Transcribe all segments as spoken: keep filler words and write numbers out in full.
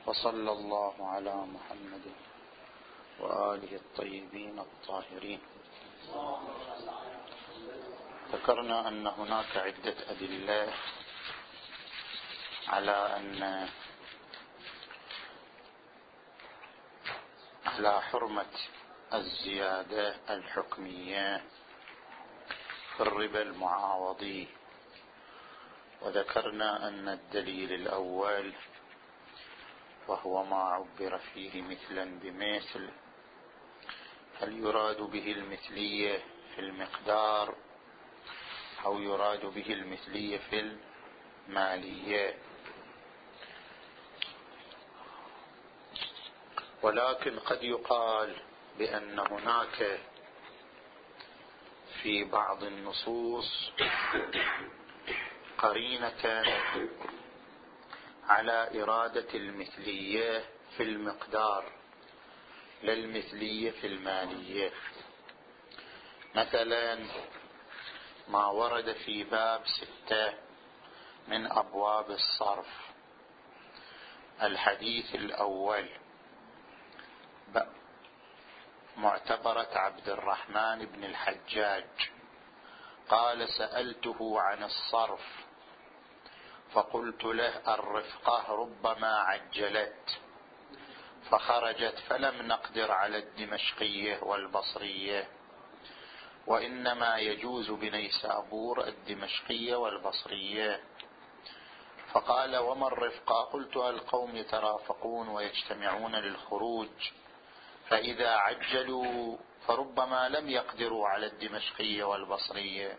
وصلى الله على محمد وآله الطيبين الطاهرين. ذكرنا أن هناك عدة أدلة على أن على حرمة الزيادة الحكمية في الربا المعاوضي، وذكرنا أن الدليل الأول وهو ما عبر فيه مثلا بمثل، هل يراد به المثلية في المقدار أو يراد به المثلية في المالية؟ ولكن قد يقال بأن هناك في بعض النصوص قرينة على إرادة المثلية في المقدار لا المثلية في المالية. مثلا ما ورد في باب ستة من أبواب الصرف، الحديث الأول معتبرة عبد الرحمن بن الحجاج قال: سألته عن الصرف فقلت له: الرفقة ربما عجلت فخرجت فلم نقدر على الدمشقية والبصرية، وإنما يجوز بنيسابور الدمشقية والبصرية. فقال: وما الرفقة؟ قلت: القوم يترافقون ويجتمعون للخروج، فإذا عجلوا فربما لم يقدروا على الدمشقية والبصرية،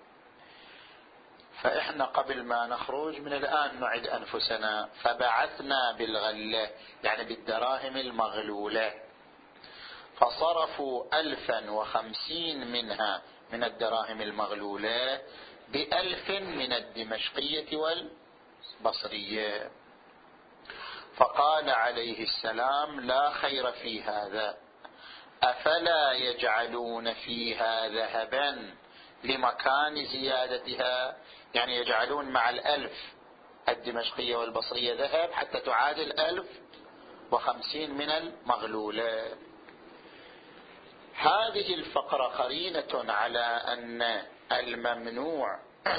فإحنا قبل ما نخرج من الآن نعد أنفسنا، فبعثنا بالغلة يعني بالدراهم المغلولة، فصرفوا ألفا وخمسين منها من الدراهم المغلولة بألف من الدمشقية والبصرية. فقال عليه السلام: لا خير في هذا، أفلا يجعلون فيها ذهبا لمكان زيادتها، يعني يجعلون مع الألف الدمشقية والبصرية ذهب حتى تعادل ألف وخمسين من المغلولة. هذه الفقرة قرينة على أن الممنوع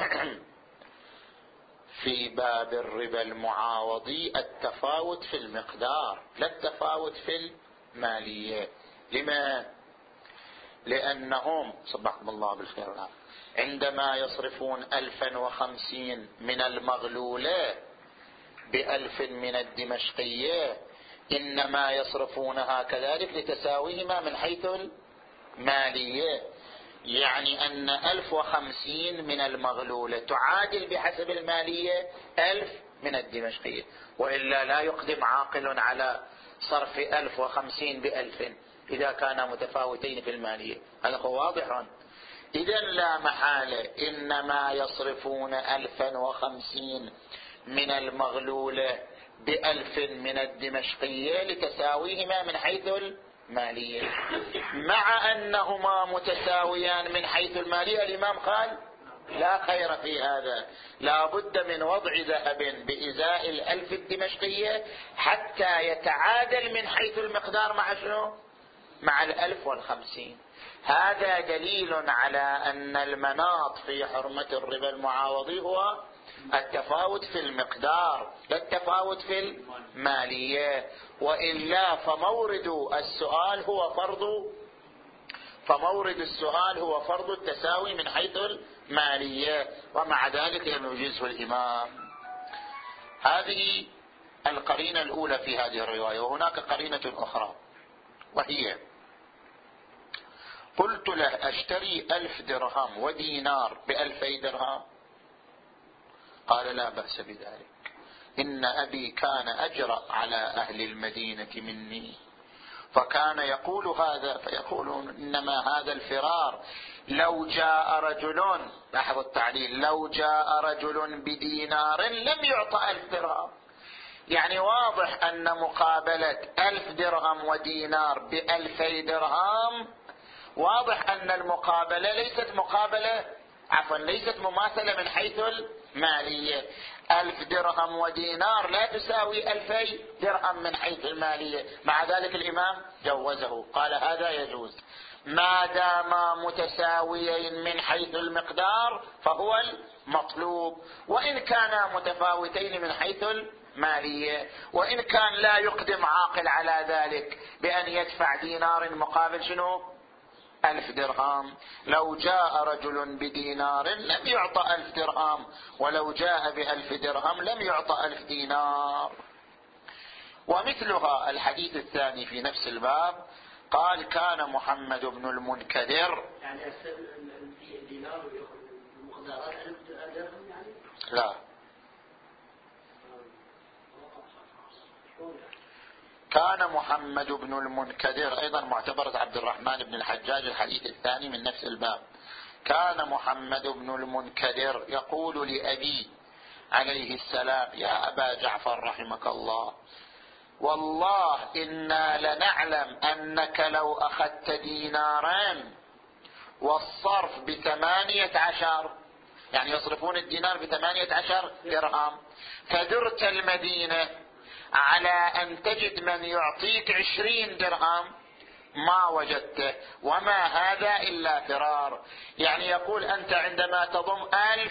في باب الربا المعاوضي التفاوت في المقدار لا التفاوت في المالية. لما؟ لأنهم صبحكم الله بالخير الآن عندما يصرفون ألفا وخمسين من المغلولة بألف من الدمشقية إنما يصرفونها كذلك لتساويهما من حيث المالية، يعني أن ألف وخمسين من المغلولة تعادل بحسب المالية ألف من الدمشقية، وإلا لا يقدم عاقل على صرف ألف وخمسين بألف إذا كانا متفاوتين في المالية. هذا هو واضح. إذن لا محالة إنما يصرفون ألفا وخمسين من المغلولة بألف من الدمشقية لتساويهما من حيث المالية، مع أنهما متساويان من حيث المالية. الإمام قال: لا خير في هذا، لا بد من وضع ذهب بإزاء الألف الدمشقية حتى يتعادل من حيث المقدار مع شنو؟ مع الألف والخمسين. هذا دليل على أن المناط في حرمة الربا المعاوضي هو التفاوت في المقدار لا التفاوت في المالية، وإلا فمورد السؤال هو فرض فمورد السؤال هو فرض التساوي من حيث المالية، ومع ذلك يجوزه الإمام. هذه القرينة الأولى في هذه الرواية. وهناك قرينة أخرى، وهي: قلت له: أشتري ألف درهم ودينار بألفي درهم؟ قال: لا بأس بذلك، إن أبي كان أجرأ على أهل المدينة مني، فكان يقول هذا فيقولون إنما هذا الفرار. لو جاء رجل، لاحظوا التعليل، لو جاء رجل بدينار لم يعطى ألف درهم، يعني واضح أن مقابلة ألف درهم ودينار بألفي درهم واضح أن المقابلة ليست مقابلة عفوا ليست مماثلة من حيث المالية. ألف درهم ودينار لا تساوي ألفي درهم من حيث المالية، مع ذلك الإمام جوزه، قال هذا يجوز ما داما متساويين من حيث المقدار فهو المطلوب، وإن كانا متفاوتين من حيث المالية، وإن كان لا يقدم عاقل على ذلك بأن يدفع دينار مقابل شنو؟ ألف درهم. لو جاء رجل بدينار لم يعطى ألف درهم، ولو جاء بألف درهم لم يعطى ألف دينار. ومثلها الحديث الثاني في نفس الباب، قال كان محمد بن المنكدر، يعني الدينار المقدارات ألف درهم يعني؟ لا، كان محمد بن المنكدر أيضا معتبرة عبد الرحمن بن الحجاج الحديث الثاني من نفس الباب، كان محمد بن المنكدر يقول لأبي عليه السلام يا أبا جعفر رحمك الله، والله إنا لنعلم أنك لو أخذت دينارين والصرف بثمانية عشر، يعني يصرفون الدينار بثمانية عشر درهم، فدرت المدينة على أن تجد من يعطيك عشرين درهم ما وجدته، وما هذا إلا فرار. يعني يقول أنت عندما تضم ألف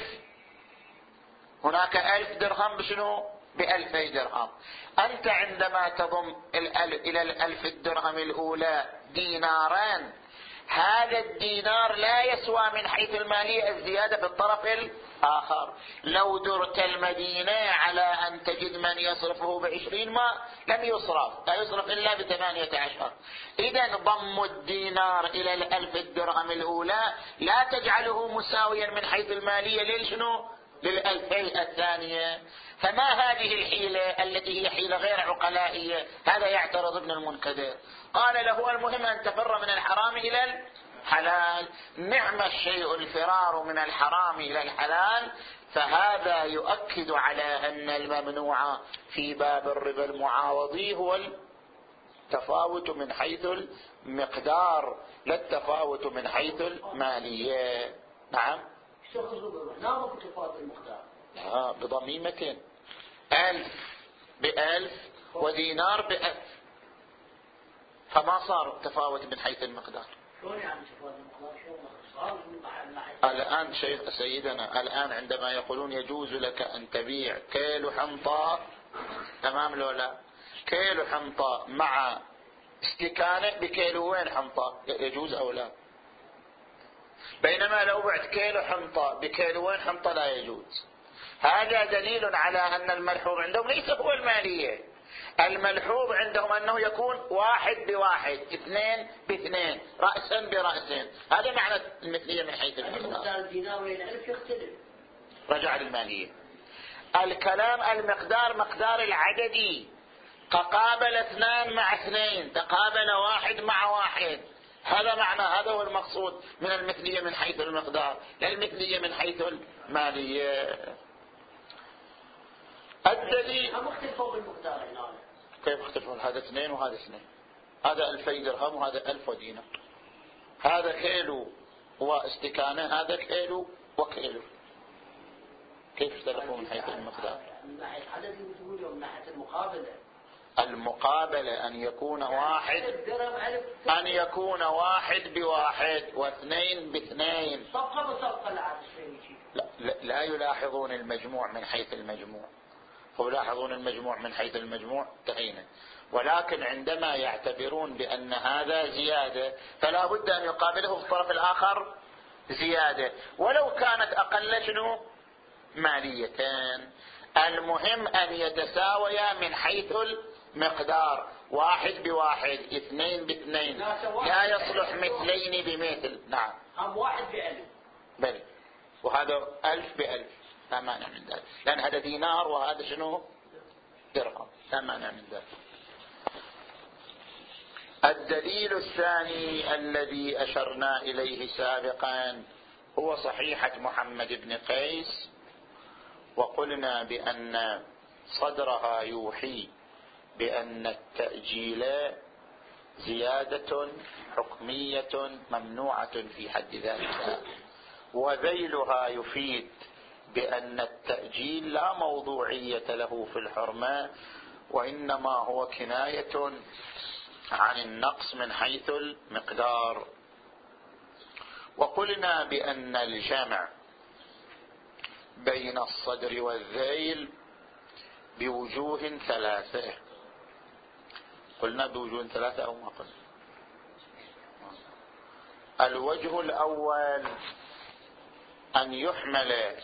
هناك ألف درهم بشنو؟ بألفي درهم. أنت عندما تضم إلى الألف الدرهم الأولى ديناران، هذا الدينار لا يسوى من حيث المالية الزيادة بالطرف الآخر. لو درت المدينة على أن تجد من يصرفه بعشرين ما لم يصرف، لا يصرف إلا بثمانية عشر. إذن ضم الدينار إلى الألف الدرهم الأولى لا تجعله مساويا من حيث المالية للشنو؟ للألفي الثانية. فما هذه الحيلة التي هي حيلة غير عقلائية؟ هذا يعترض ابن المنكدر، قال له المهم أن تفر من الحرام إلى الحلال. نعم الشيء الفرار من الحرام إلى الحلال، فهذا يؤكد على أن الممنوع في باب الربا المعاوضي هو التفاوت من حيث المقدار لا التفاوت من حيث المالية. نعم، لا ممكن تفاوت المقدار، لا بضميمتين، ألف بألف ودينار بألف، فما صار تفاوت من حيث المقدار. شلون يعني تفاوت المقدار؟ شلون صار؟ الآن شيخ سيدنا الآن عندما يقولون يجوز لك أن تبيع كيلو حنطة، تمام لو لا؟ كيلو حنطة مع استكانة بكيلوين حنطة، يجوز أو لا؟ بينما لو بعت كيلو حنطة بكيلوين حنطة لا يجوز. هذا دليل على أن الملحوظ عندهم ليس هو المالية، الملحوظ عندهم أنه يكون واحد بواحد، اثنين باثنين، رأسا برأسين. هذا معنى المثلية من حيث المقدار. الدينار والألف يختلف، رجع للمالية. الكلام المقدار مقدار العددي، تقابل اثنان مع اثنين، تقابل واحد مع واحد، هذا معنى، هذا هو المقصود من المثلية من حيث المقدار، لا المثلية من حيث المالية. الدليل هم اختلفوا بالمقدار هنا. كيف اختلفوا؟ هذا اثنين وهذا اثنين، هذا ألفي درهم وهذا ألف ودينار، هذا كيلو واستكانة، هذا كيلو وكيلو، كيف اختلفوا من حيث المقدار؟ من ناحية عدد وجوده ومن ناحية المقابلة. المقابلة أن يكون واحد أن يكون واحد بواحد واثنين باثنين، صفقة بصفقة لا, لا, لا يلاحظون المجموع من حيث المجموع، هو يلاحظون المجموع من حيث المجموع تهينا، ولكن عندما يعتبرون بأن هذا زيادة فلا بد أن يقابله في الطرف الآخر زيادة، ولو كانت أقل شنو؟ ماليتين. المهم أن يتساويا من حيث المقدار، واحد بواحد، اثنين باثنين، لا يصلح مثلين بمثل. نعم، هم واحد بألف، بل وهذا ألف بألف، لا مانع من ذلك، لأن هذا دينار وهذا شنو؟ درهم، لا مانع من ذلك. الدليل الثاني الذي أشرنا إليه سابقا هو صحيحة محمد بن قيس، وقلنا بأن صدرها يوحي بأن التأجيل زيادة حكمية ممنوعة في حد ذاتها، وذيلها يفيد بأن التأجيل لا موضوعية له في الحرمة، وإنما هو كناية عن النقص من حيث المقدار. وقلنا بأن الجمع بين الصدر والذيل بوجوه ثلاثة. قلنا بوجوه ثلاثة أو ما قلنا؟ الوجه الأول أن يحمل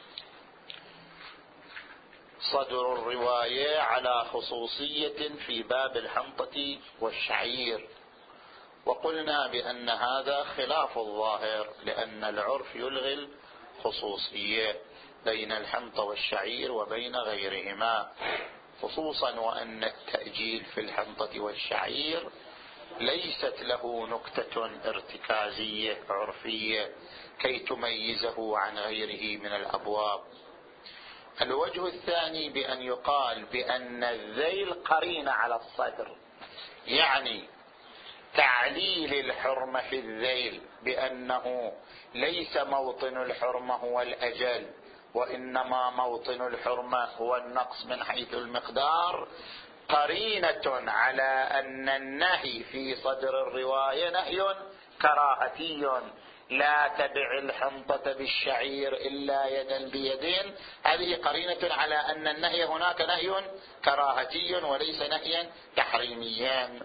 صدر الرواية على خصوصية في باب الحنطة والشعير، وقلنا بأن هذا خلاف الظاهر، لأن العرف يلغي الخصوصية بين الحنطة والشعير وبين غيرهما، خصوصا وأن التأجيل في الحنطة والشعير ليست له نكتة ارتكازية عرفية كي تميزه عن غيره من الأبواب. الوجه الثاني بأن يقال بأن الذيل قرين على الصدر، يعني تعليل الحرمة في الذيل بأنه ليس موطن الحرمة هو الأجل، وإنما موطن الحرمة هو النقص من حيث المقدار، قرينة على أن النهي في صدر الرواية نهي كراهتي، لا تبع الحنطة بالشعير إلا يدا بيدين. هذه قرينة على أن النهي هناك نهي كراهتي وليس نهيا تحريميا.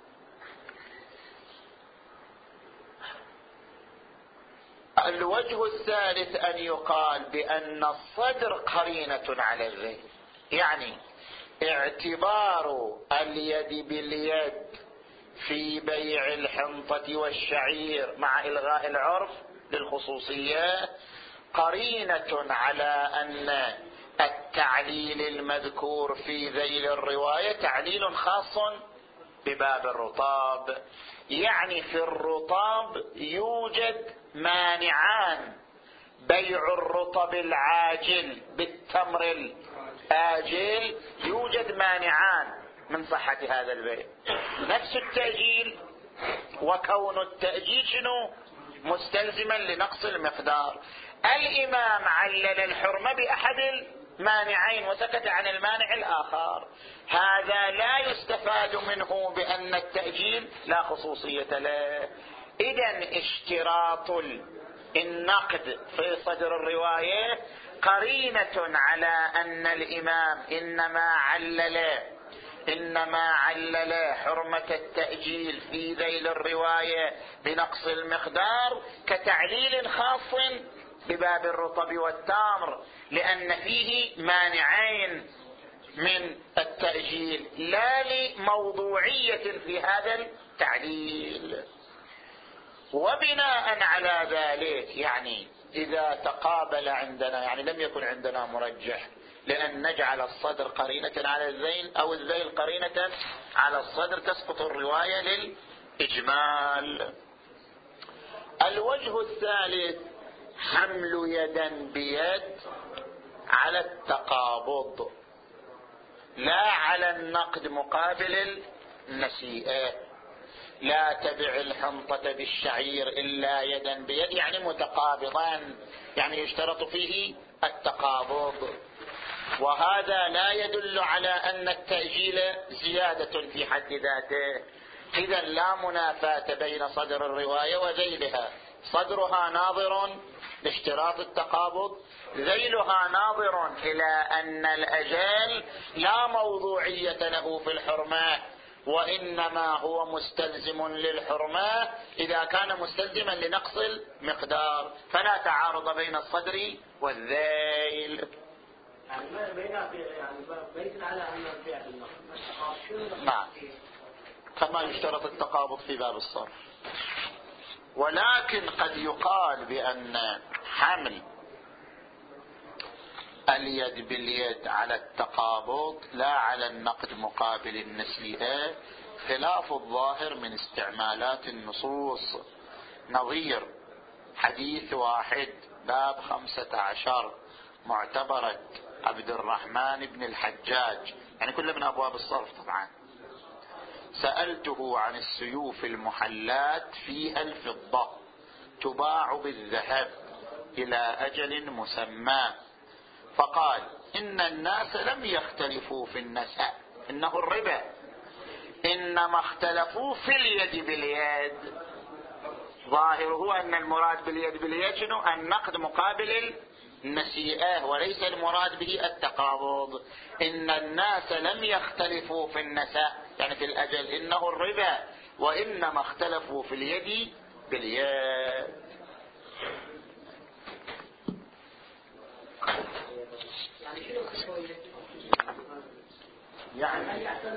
الوجه الثالث أن يقال بأن الصدر قرينة على الذيل، يعني اعتبار اليد باليد في بيع الحنطة والشعير مع إلغاء العرف للخصوصية قرينة على أن التعليل المذكور في ذيل الرواية تعليل خاص بباب الرطاب، يعني في الرطاب يوجد مانعان: بيع الرطب العاجل بالتمر الآجل، يوجد مانعان من صحة هذا البيع، نفس التأجيل، وكون التأجيل شنو؟ مستلزما لنقص المقدار. الإمام علل الحرمة بأحد المانعين وسكت عن المانع الآخر، هذا لا يستفاد منه بأن التأجيل لا خصوصية له. إذن اشتراط النقد في صدر الرواية قرينة على أن الإمام إنما علل إنما علل حرمة التأجيل في ذيل الرواية بنقص المقدار كتعليل خاص بباب الرطب والتمر، لأن فيه مانعين من التأجيل لا لموضوعية في هذا التعليل. وبناء على ذلك، يعني إذا تقابل عندنا، يعني لم يكن عندنا مرجح لأن نجعل الصدر قرينة على الذيل أو الذيل قرينة على الصدر، تسقط الرواية للإجمال. الوجه الثالث حمل يدا بيد على التقابض لا على النقد مقابل النسيئة. لا تبع الحنطة بالشعير إلا يدا بيد، يعني متقابضان، يعني يشترط فيه التقابض، وهذا لا يدل على أن التأجيل زيادة في حد ذاته. إذا لا منافاة بين صدر الرواية وذيلها، صدرها ناظر لاشتراط التقابض، ذيلها ناظر إلى أن الأجل لا موضوعية له في الحرمة، وإنما هو مستلزم للحرمة إذا كان مستلزما لنقص المقدار، فلا تعارض بين الصدر والذيل. يعني بين يعني بين على أن البيع بالنقد. نعم، كما يشترط التقابض في باب الصرف. ولكن قد يقال بأن حمل اليد باليد على التقابض لا على النقد مقابل النسيئة خلاف الظاهر من استعمالات النصوص، نظير حديث واحد باب خمسة عشر معتبرة عبد الرحمن بن الحجاج، يعني كل من أبواب الصرف طبعا: سألته عن السيوف المحلات فيها الفضة تباع بالذهب إلى أجل مسمى فقال إن الناس لم يختلفوا في النساء، إنه الربا، إنما اختلفوا في اليد باليد. ظاهره أن المراد باليد باليد شنو؟ النقد مقابل النسيئة، وليس المراد به التقابض. إن الناس لم يختلفوا في النساء يعني في الأجل، إنه الربا، وإنما اختلفوا في اليد باليد. يعني شنو يعني